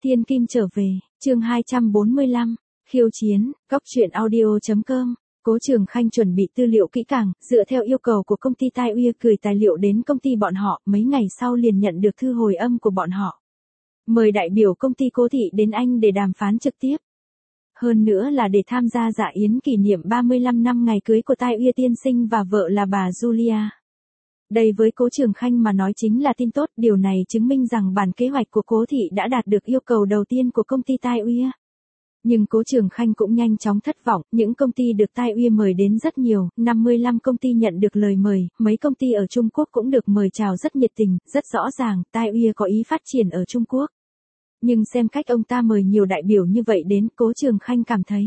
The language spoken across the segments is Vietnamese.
Thiên Kim trở về, chương 245, khiêu chiến, góc truyện audio.com. Cố Trường Khanh chuẩn bị tư liệu kỹ càng, dựa theo yêu cầu của công ty Tai Uy gửi tài liệu đến công ty bọn họ, mấy ngày sau liền nhận được thư hồi âm của bọn họ. Mời đại biểu công ty Cố Thị đến Anh để đàm phán trực tiếp. Hơn nữa là để tham gia dạ yến kỷ niệm 35 năm ngày cưới của Tai Uy tiên sinh và vợ là bà Julia. Đây với Cố Trường Khanh mà nói chính là tin tốt, điều này chứng minh rằng bản kế hoạch của Cố Thị đã đạt được yêu cầu đầu tiên của công ty Tai Uy. Nhưng Cố Trường Khanh cũng nhanh chóng thất vọng, những công ty được Tai Uy mời đến rất nhiều, 55 công ty nhận được lời mời, mấy công ty ở Trung Quốc cũng được mời chào rất nhiệt tình, rất rõ ràng, Tai Uy có ý phát triển ở Trung Quốc. Nhưng xem cách ông ta mời nhiều đại biểu như vậy đến, Cố Trường Khanh cảm thấy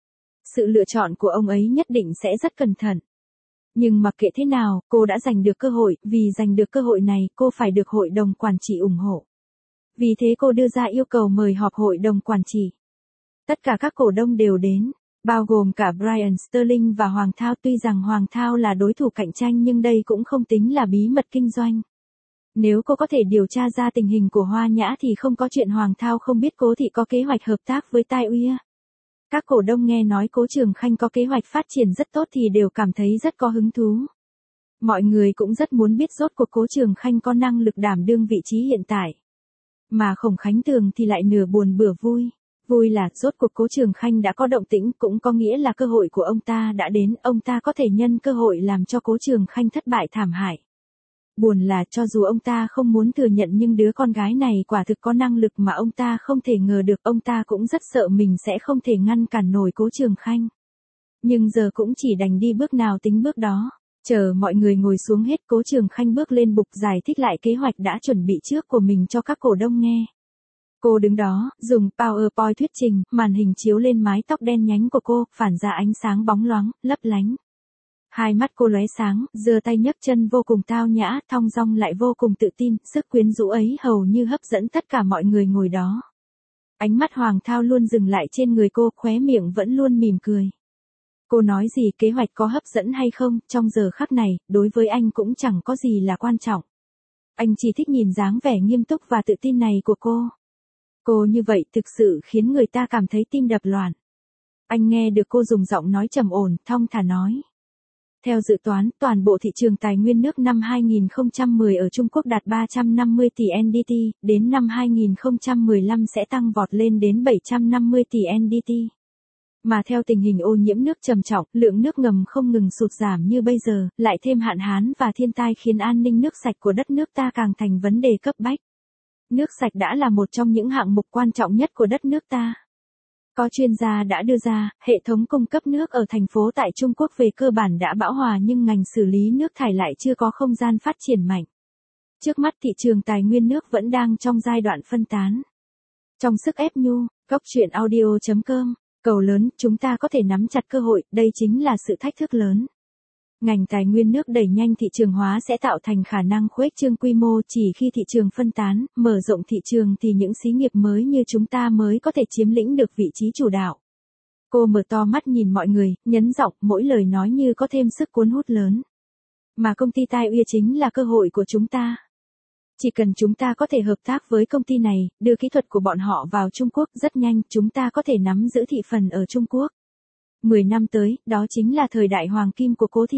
sự lựa chọn của ông ấy nhất định sẽ rất cẩn thận. Nhưng mặc kệ thế nào, cô đã giành được cơ hội, vì giành được cơ hội này, cô phải được hội đồng quản trị ủng hộ. Vì thế cô đưa ra yêu cầu mời họp hội đồng quản trị. Tất cả các cổ đông đều đến, bao gồm cả Brian Sterling và Hoàng Thao. Tuy rằng Hoàng Thao là đối thủ cạnh tranh nhưng đây cũng không tính là bí mật kinh doanh. Nếu cô có thể điều tra ra tình hình của Hoa Nhã thì không có chuyện Hoàng Thao không biết Cố Thị có kế hoạch hợp tác với Tai Uy. Các cổ đông nghe nói Cố Trường Khanh có kế hoạch phát triển rất tốt thì đều cảm thấy rất có hứng thú. Mọi người cũng rất muốn biết rốt cuộc Cố Trường Khanh có năng lực đảm đương vị trí hiện tại. Mà Khổng Khánh Tường thì lại nửa buồn bữa vui. Vui là rốt cuộc Cố Trường Khanh đã có động tĩnh, cũng có nghĩa là cơ hội của ông ta đã đến, ông ta có thể nhân cơ hội làm cho Cố Trường Khanh thất bại thảm hại. Buồn là cho dù ông ta không muốn thừa nhận nhưng đứa con gái này quả thực có năng lực mà ông ta không thể ngờ được, ông ta cũng rất sợ mình sẽ không thể ngăn cản nổi Cố Trường Khanh. Nhưng giờ cũng chỉ đành đi bước nào tính bước đó. Chờ mọi người ngồi xuống hết, Cố Trường Khanh bước lên bục giải thích lại kế hoạch đã chuẩn bị trước của mình cho các cổ đông nghe. Cô đứng đó, dùng PowerPoint thuyết trình, màn hình chiếu lên mái tóc đen nhánh của cô, phản ra ánh sáng bóng loáng, lấp lánh. Hai mắt cô lóe sáng, giơ tay nhấc chân vô cùng tao nhã, thong dong lại vô cùng tự tin, sức quyến rũ ấy hầu như hấp dẫn tất cả mọi người ngồi đó. Ánh mắt Hoàng Thao luôn dừng lại trên người cô, khóe miệng vẫn luôn mỉm cười. Cô nói gì kế hoạch có hấp dẫn hay không, trong giờ khắc này, đối với anh cũng chẳng có gì là quan trọng. Anh chỉ thích nhìn dáng vẻ nghiêm túc và tự tin này của cô. Cô như vậy thực sự khiến người ta cảm thấy tim đập loạn. Anh nghe được cô dùng giọng nói trầm ổn, thong thả nói. Theo dự toán, toàn bộ thị trường tài nguyên nước năm 2010 ở Trung Quốc đạt 350 tỷ NDT, đến năm 2015 sẽ tăng vọt lên đến 750 tỷ NDT. Mà theo tình hình ô nhiễm nước trầm trọng, lượng nước ngầm không ngừng sụt giảm như bây giờ, lại thêm hạn hán và thiên tai khiến an ninh nước sạch của đất nước ta càng thành vấn đề cấp bách. Nước sạch đã là một trong những hạng mục quan trọng nhất của đất nước ta. Có chuyên gia đã đưa ra, hệ thống cung cấp nước ở thành phố tại Trung Quốc về cơ bản đã bão hòa nhưng ngành xử lý nước thải lại chưa có không gian phát triển mạnh. Trước mắt thị trường tài nguyên nước vẫn đang trong giai đoạn phân tán. Trong sức ép nhu, góc truyện audio.com, cầu lớn, chúng ta có thể nắm chặt cơ hội, đây chính là sự thách thức lớn. Ngành tài nguyên nước đẩy nhanh thị trường hóa sẽ tạo thành khả năng khuếch trương quy mô, chỉ khi thị trường phân tán, mở rộng thị trường thì những xí nghiệp mới như chúng ta mới có thể chiếm lĩnh được vị trí chủ đạo. Cô mở to mắt nhìn mọi người, nhấn giọng, mỗi lời nói như có thêm sức cuốn hút lớn. Mà công ty Tai Uy chính là cơ hội của chúng ta. Chỉ cần chúng ta có thể hợp tác với công ty này, đưa kỹ thuật của bọn họ vào Trung Quốc rất nhanh, chúng ta có thể nắm giữ thị phần ở Trung Quốc. 10 năm tới, đó chính là thời đại hoàng kim của Cố Thị.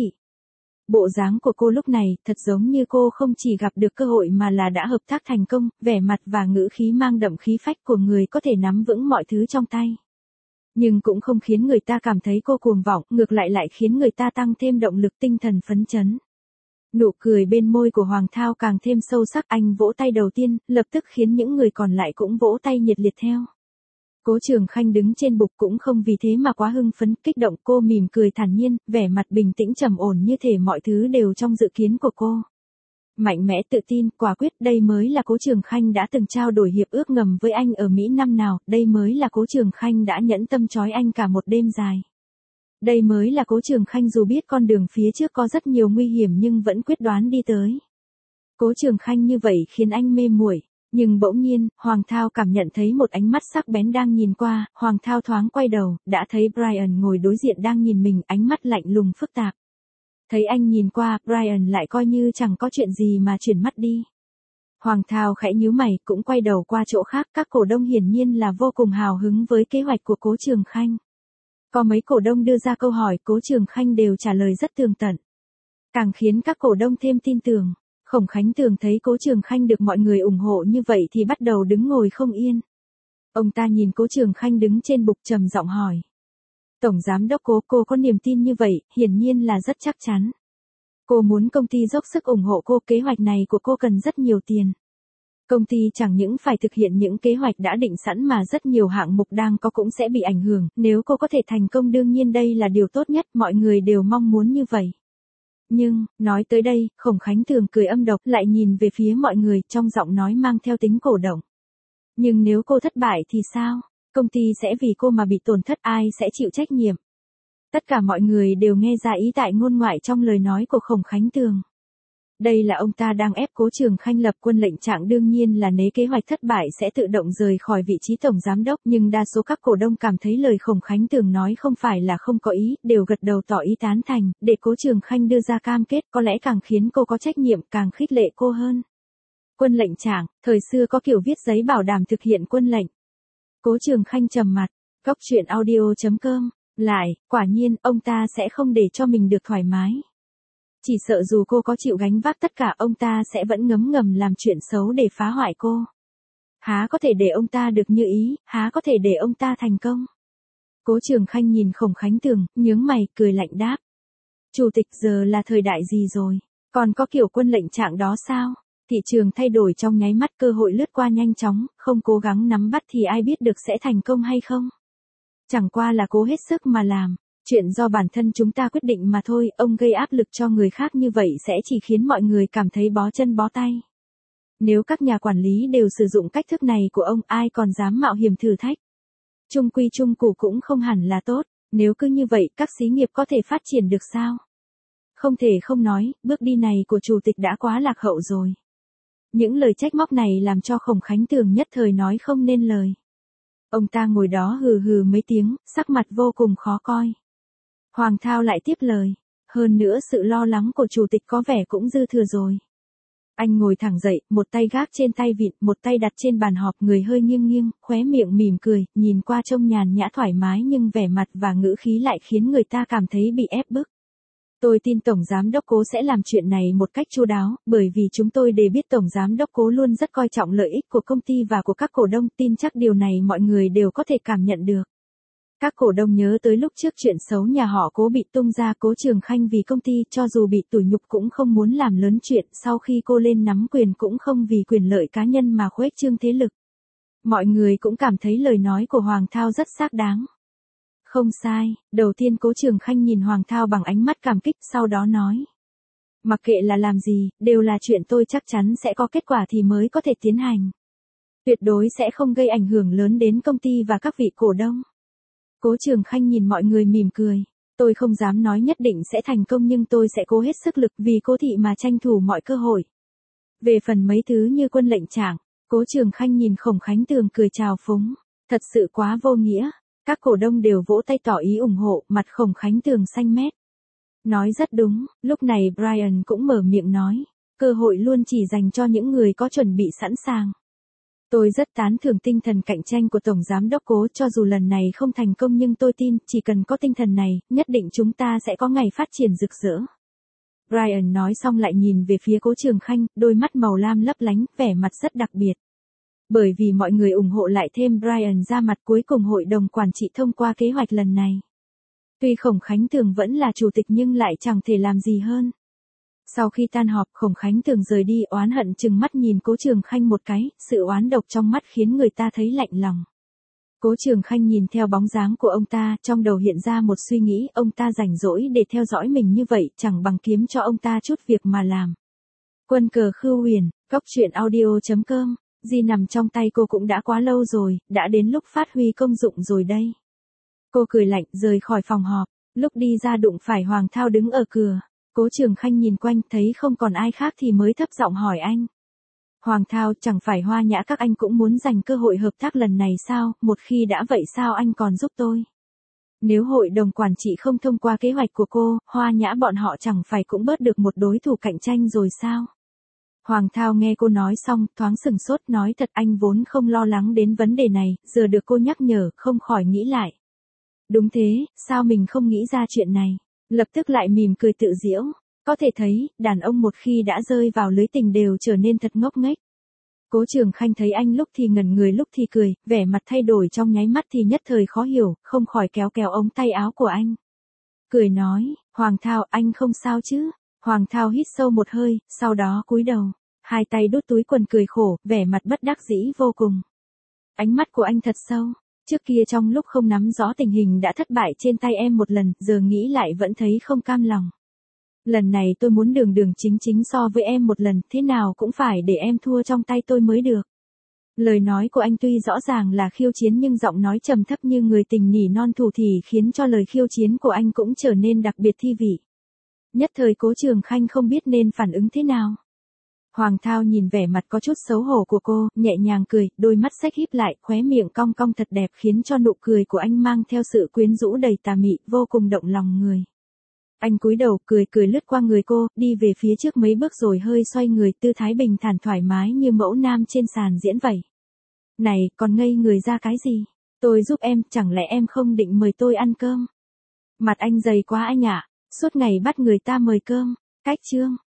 Bộ dáng của cô lúc này, thật giống như cô không chỉ gặp được cơ hội mà là đã hợp tác thành công, vẻ mặt và ngữ khí mang đậm khí phách của người có thể nắm vững mọi thứ trong tay. Nhưng cũng không khiến người ta cảm thấy cô cuồng vọng, ngược lại lại khiến người ta tăng thêm động lực tinh thần phấn chấn. Nụ cười bên môi của Hoàng Thao càng thêm sâu sắc, anh vỗ tay đầu tiên, lập tức khiến những người còn lại cũng vỗ tay nhiệt liệt theo. Cố Trường Khanh đứng trên bục cũng không vì thế mà quá hưng phấn, kích động, cô mỉm cười thản nhiên, vẻ mặt bình tĩnh trầm ổn như thể mọi thứ đều trong dự kiến của cô. Mạnh mẽ tự tin, quả quyết, đây mới là Cố Trường Khanh đã từng trao đổi hiệp ước ngầm với anh ở Mỹ năm nào, đây mới là Cố Trường Khanh đã nhẫn tâm trói anh cả một đêm dài. Đây mới là Cố Trường Khanh dù biết con đường phía trước có rất nhiều nguy hiểm nhưng vẫn quyết đoán đi tới. Cố Trường Khanh như vậy khiến anh mê muội. Nhưng bỗng nhiên, Hoàng Thao cảm nhận thấy một ánh mắt sắc bén đang nhìn qua, Hoàng Thao thoáng quay đầu, đã thấy Brian ngồi đối diện đang nhìn mình, ánh mắt lạnh lùng phức tạp. Thấy anh nhìn qua, Brian lại coi như chẳng có chuyện gì mà chuyển mắt đi. Hoàng Thao khẽ nhíu mày, cũng quay đầu qua chỗ khác, các cổ đông hiển nhiên là vô cùng hào hứng với kế hoạch của Cố Trường Khanh. Có mấy cổ đông đưa ra câu hỏi, Cố Trường Khanh đều trả lời rất tường tận. Càng khiến các cổ đông thêm tin tưởng. Khổng Khánh Tường thấy Cố Trường Khanh được mọi người ủng hộ như vậy thì bắt đầu đứng ngồi không yên. Ông ta nhìn Cố Trường Khanh đứng trên bục trầm giọng hỏi. Tổng giám đốc Cố, cô có niềm tin như vậy, hiển nhiên là rất chắc chắn. Cô muốn công ty dốc sức ủng hộ cô, kế hoạch này của cô cần rất nhiều tiền. Công ty chẳng những phải thực hiện những kế hoạch đã định sẵn mà rất nhiều hạng mục đang có cũng sẽ bị ảnh hưởng, nếu cô có thể thành công đương nhiên đây là điều tốt nhất, mọi người đều mong muốn như vậy. Nhưng, nói tới đây, Khổng Khánh Tường cười âm độc lại nhìn về phía mọi người trong giọng nói mang theo tính cổ động. Nhưng nếu cô thất bại thì sao? Công ty sẽ vì cô mà bị tổn thất, ai sẽ chịu trách nhiệm? Tất cả mọi người đều nghe ra ý tại ngôn ngoại trong lời nói của Khổng Khánh Tường. Đây là ông ta đang ép Cố Trường Khanh lập quân lệnh trạng, đương nhiên là nếu kế hoạch thất bại sẽ tự động rời khỏi vị trí tổng giám đốc, nhưng đa số các cổ đông cảm thấy lời Khổng Khánh Tường nói không phải là không có ý, đều gật đầu tỏ ý tán thành, để Cố Trường Khanh đưa ra cam kết có lẽ càng khiến cô có trách nhiệm, càng khích lệ cô hơn. Quân lệnh trạng, thời xưa có kiểu viết giấy bảo đảm thực hiện quân lệnh. Cố Trường Khanh trầm mặt, góc truyện audio.com, lại, quả nhiên, ông ta sẽ không để cho mình được thoải mái. Chỉ sợ dù cô có chịu gánh vác tất cả ông ta sẽ vẫn ngấm ngầm làm chuyện xấu để phá hoại cô. Há có thể để ông ta được như ý, há có thể để ông ta thành công. Cố Trường Khanh nhìn Khổng Khánh Tường, nhướng mày, cười lạnh đáp. Chủ tịch, giờ là thời đại gì rồi? Còn có kiểu quân lệnh trạng đó sao? Thị trường thay đổi trong nháy mắt, cơ hội lướt qua nhanh chóng, không cố gắng nắm bắt thì ai biết được sẽ thành công hay không? Chẳng qua là cố hết sức mà làm. Chuyện do bản thân chúng ta quyết định mà thôi, ông gây áp lực cho người khác như vậy sẽ chỉ khiến mọi người cảm thấy bó chân bó tay. Nếu các nhà quản lý đều sử dụng cách thức này của ông, ai còn dám mạo hiểm thử thách? Chung quy chung cụ cũng không hẳn là tốt, nếu cứ như vậy các xí nghiệp có thể phát triển được sao? Không thể không nói, bước đi này của chủ tịch đã quá lạc hậu rồi. Những lời trách móc này làm cho Khổng Khánh Tường nhất thời nói không nên lời. Ông ta ngồi đó hừ hừ mấy tiếng, sắc mặt vô cùng khó coi. Hoàng Thao lại tiếp lời. Hơn nữa sự lo lắng của chủ tịch có vẻ cũng dư thừa rồi. Anh ngồi thẳng dậy, một tay gác trên tay vịn, một tay đặt trên bàn họp, người hơi nghiêng nghiêng, khóe miệng mỉm cười, nhìn qua trông nhàn nhã thoải mái nhưng vẻ mặt và ngữ khí lại khiến người ta cảm thấy bị ép bức. Tôi tin Tổng Giám đốc Cố sẽ làm chuyện này một cách chu đáo, bởi vì chúng tôi đều biết Tổng Giám đốc Cố luôn rất coi trọng lợi ích của công ty và của các cổ đông, tin chắc điều này mọi người đều có thể cảm nhận được. Các cổ đông nhớ tới lúc trước chuyện xấu nhà họ Cố bị tung ra, Cố Trường Khanh vì công ty cho dù bị tủi nhục cũng không muốn làm lớn chuyện, sau khi cô lên nắm quyền cũng không vì quyền lợi cá nhân mà khuếch trương thế lực. Mọi người cũng cảm thấy lời nói của Hoàng Thao rất xác đáng. Không sai, đầu tiên Cố Trường Khanh nhìn Hoàng Thao bằng ánh mắt cảm kích, sau đó nói. Mặc kệ là làm gì, đều là chuyện tôi chắc chắn sẽ có kết quả thì mới có thể tiến hành. Tuyệt đối sẽ không gây ảnh hưởng lớn đến công ty và các vị cổ đông. Cố Trường Khanh nhìn mọi người mỉm cười. Tôi không dám nói nhất định sẽ thành công nhưng tôi sẽ cố hết sức lực vì Cố thị mà tranh thủ mọi cơ hội. Về phần mấy thứ như quân lệnh trạng, Cố Trường Khanh nhìn Khổng Khánh Tường cười chào phúng. Thật sự quá vô nghĩa. Các cổ đông đều vỗ tay tỏ ý ủng hộ, mặt Khổng Khánh Tường xanh mét. Nói rất đúng, lúc này Brian cũng mở miệng nói. Cơ hội luôn chỉ dành cho những người có chuẩn bị sẵn sàng. Tôi rất tán thưởng tinh thần cạnh tranh của Tổng Giám đốc Cố, cho dù lần này không thành công nhưng tôi tin, chỉ cần có tinh thần này, nhất định chúng ta sẽ có ngày phát triển rực rỡ. Brian nói xong lại nhìn về phía Cố Trường Khanh, đôi mắt màu lam lấp lánh, vẻ mặt rất đặc biệt. Bởi vì mọi người ủng hộ lại thêm Brian ra mặt, cuối cùng hội đồng quản trị thông qua kế hoạch lần này. Tuy Khổng Khánh Tường vẫn là chủ tịch nhưng lại chẳng thể làm gì hơn. Sau khi tan họp, Khổng Khánh Tường rời đi, oán hận chừng mắt nhìn Cố Trường Khanh một cái, sự oán độc trong mắt khiến người ta thấy lạnh lòng. Cố Trường Khanh nhìn theo bóng dáng của ông ta, trong đầu hiện ra một suy nghĩ, ông ta rảnh rỗi để theo dõi mình như vậy, chẳng bằng kiếm cho ông ta chút việc mà làm. Quân cờ Khưu Huyền, góc truyện audio.com, Di nằm trong tay cô cũng đã quá lâu rồi, đã đến lúc phát huy công dụng rồi đây. Cô cười lạnh, rời khỏi phòng họp, lúc đi ra đụng phải Hoàng Thao đứng ở cửa. Cố Trường Khanh nhìn quanh thấy không còn ai khác thì mới thấp giọng hỏi anh. Hoàng Thao, chẳng phải Hoa Nhã các anh cũng muốn dành cơ hội hợp tác lần này sao, một khi đã vậy sao anh còn giúp tôi? Nếu hội đồng quản trị không thông qua kế hoạch của cô, Hoa Nhã bọn họ chẳng phải cũng bớt được một đối thủ cạnh tranh rồi sao? Hoàng Thao nghe cô nói xong, thoáng sừng sốt nói thật anh vốn không lo lắng đến vấn đề này, giờ được cô nhắc nhở, không khỏi nghĩ lại. Đúng thế, sao mình không nghĩ ra chuyện này? Lập tức lại mỉm cười tự giễu. Có thể thấy, đàn ông một khi đã rơi vào lưới tình đều trở nên thật ngốc nghếch. Cố Trường Khanh thấy anh lúc thì ngẩn người lúc thì cười, vẻ mặt thay đổi trong nháy mắt thì nhất thời khó hiểu, không khỏi kéo kéo ống tay áo của anh. Cười nói, Hoàng Thao anh không sao chứ? Hoàng Thao hít sâu một hơi, sau đó cúi đầu, hai tay đút túi quần cười khổ, vẻ mặt bất đắc dĩ vô cùng. Ánh mắt của anh thật sâu, trước kia trong lúc không nắm rõ tình hình đã thất bại trên tay em một lần, giờ nghĩ lại vẫn thấy không cam lòng. Lần này tôi muốn đường đường chính chính so với em một lần, thế nào cũng phải để em thua trong tay tôi mới được. Lời nói của anh tuy rõ ràng là khiêu chiến nhưng giọng nói trầm thấp như người tình nỉ non thủ thì khiến cho lời khiêu chiến của anh cũng trở nên đặc biệt thi vị. Nhất thời Cố Trường Khanh không biết nên phản ứng thế nào. Hoàng Thao nhìn vẻ mặt có chút xấu hổ của cô, nhẹ nhàng cười, đôi mắt xếch híp lại, khóe miệng cong cong thật đẹp khiến cho nụ cười của anh mang theo sự quyến rũ đầy tà mị, vô cùng động lòng người. Anh cúi đầu cười cười lướt qua người cô, đi về phía trước mấy bước rồi hơi xoay người, tư thái bình thản thoải mái như mẫu nam trên sàn diễn vậy. Này, còn ngây người ra cái gì? Tôi giúp em, chẳng lẽ em không định mời tôi ăn cơm? Mặt anh dày quá anh ạ, suốt ngày bắt người ta mời cơm. Cách chương